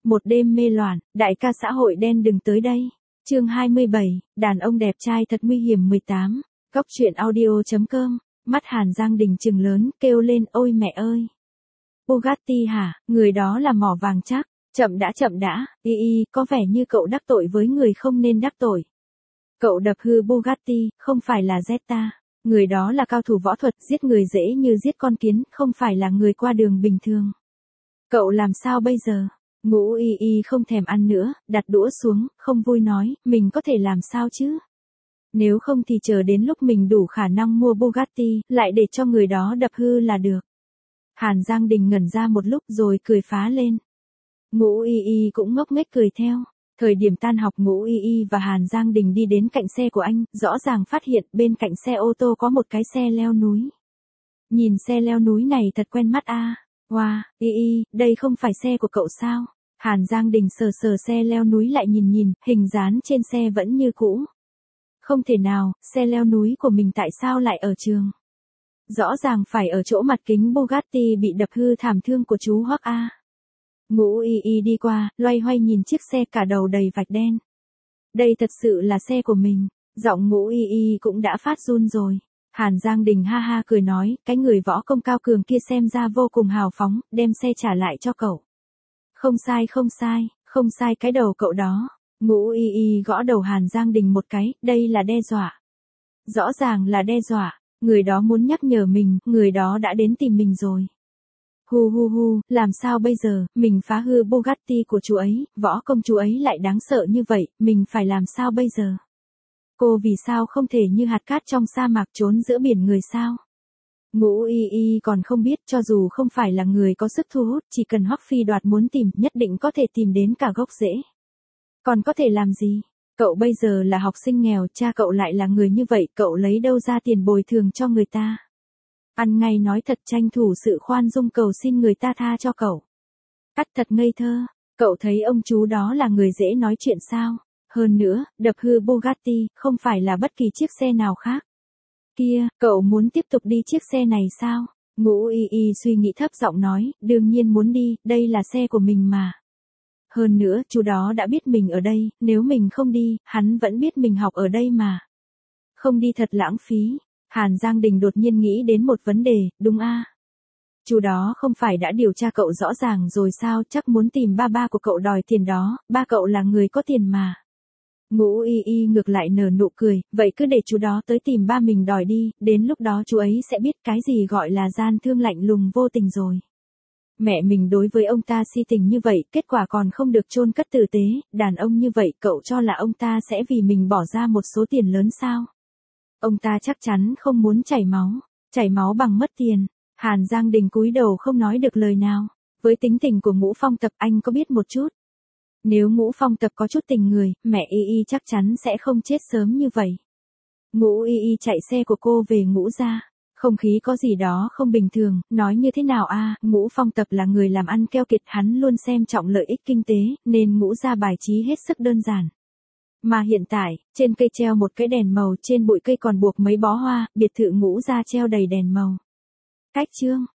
Một đêm mê loạn, đại ca xã hội đen đừng tới đây. Chương 27, đàn ông đẹp trai thật nguy hiểm 18. Góc truyện audio.com. Mắt Hàn Giang Đình trừng lớn, kêu lên ôi mẹ ơi. Bugatti hả, người đó là mỏ vàng chắc. Chậm đã, có vẻ như cậu đắc tội với người không nên đắc tội. Cậu đập hư Bugatti, không phải là Jetta. Người đó là cao thủ võ thuật, giết người dễ như giết con kiến, không phải là người qua đường bình thường. Cậu làm sao bây giờ? Ngũ y không thèm ăn nữa, đặt đũa xuống, không vui nói, mình có thể làm sao chứ? Nếu không thì chờ đến lúc mình đủ khả năng mua Bugatti, lại để cho người đó đập hư là được. Hàn Giang Đình ngẩn ra một lúc rồi cười phá lên. Ngũ y cũng ngốc nghếch cười theo. Thời điểm tan học Ngũ y và Hàn Giang Đình đi đến cạnh xe của anh, rõ ràng phát hiện bên cạnh xe ô tô có một cái xe leo núi. Nhìn xe leo núi này thật quen mắt a. Wow, đây không phải xe của cậu sao? Hàn Giang Đình sờ xe leo núi lại nhìn, hình dán trên xe vẫn như cũ. Không thể nào, xe leo núi của mình tại sao lại ở trường? Rõ ràng phải ở chỗ mặt kính Bugatti bị đập hư thảm thương của chú Hoắc a. Ngũ y đi qua, loay hoay nhìn chiếc xe cả đầu đầy vạch đen. Đây thật sự là xe của mình. Giọng Ngũ y cũng đã phát run rồi. Hàn Giang Đình ha ha cười nói, cái người võ công cao cường kia xem ra vô cùng hào phóng, đem xe trả lại cho cậu. Không sai cái đầu cậu đó. Ngũ y gõ đầu Hàn Giang Đình một cái, đây là đe dọa. Rõ ràng là đe dọa, người đó muốn nhắc nhở mình, người đó đã đến tìm mình rồi. Hu, làm sao bây giờ, mình phá hư Bugatti của chú ấy, võ công chú ấy lại đáng sợ như vậy, mình phải làm sao bây giờ? Cô vì sao không thể như hạt cát trong sa mạc trốn giữa biển người sao? Ngũ y còn không biết, cho dù không phải là người có sức thu hút, chỉ cần Hoắc Phi Đoạt muốn tìm, nhất định có thể tìm đến cả gốc rễ. Còn có thể làm gì? Cậu bây giờ là học sinh nghèo, cha cậu lại là người như vậy, cậu lấy đâu ra tiền bồi thường cho người ta? Ăn ngay nói thật, tranh thủ sự khoan dung cầu xin người ta tha cho cậu. Cắt thật ngây thơ, cậu thấy ông chú đó là người dễ nói chuyện sao? Hơn nữa, đập hư Bugatti, không phải là bất kỳ chiếc xe nào khác. Kia, cậu muốn tiếp tục đi chiếc xe này sao? Ngũ y suy nghĩ thấp giọng nói, đương nhiên muốn đi, đây là xe của mình mà. Hơn nữa, chú đó đã biết mình ở đây, nếu mình không đi, hắn vẫn biết mình học ở đây mà. Không đi thật lãng phí. Hàn Giang Đình đột nhiên nghĩ đến một vấn đề, đúng a? Chú đó không phải đã điều tra cậu rõ ràng rồi sao, chắc muốn tìm ba của cậu đòi tiền đó, ba cậu là người có tiền mà. Ngũ y ngược lại nở nụ cười, vậy cứ để chú đó tới tìm ba mình đòi đi, đến lúc đó chú ấy sẽ biết cái gì gọi là gian thương lạnh lùng vô tình rồi. Mẹ mình đối với ông ta si tình như vậy, kết quả còn không được chôn cất tử tế, đàn ông như vậy cậu cho là ông ta sẽ vì mình bỏ ra một số tiền lớn sao? Ông ta chắc chắn không muốn chảy máu bằng mất tiền. Hàn Giang Đình cúi đầu không nói được lời nào. Với tính tình của Ngũ Phong Tập anh có biết một chút. Nếu Ngũ Phong Tập có chút tình người, mẹ y chắc chắn sẽ không chết sớm như vậy. Ngũ y chạy xe của cô về Ngũ gia. Không khí có gì đó không bình thường, nói như thế nào a? Ngũ Phong Tập là người làm ăn keo kiệt, hắn luôn xem trọng lợi ích kinh tế, nên Ngũ gia bài trí hết sức đơn giản. Mà hiện tại, trên cây treo một cái đèn màu, trên bụi cây còn buộc mấy bó hoa, biệt thự Ngũ gia treo đầy đèn màu. Cách chương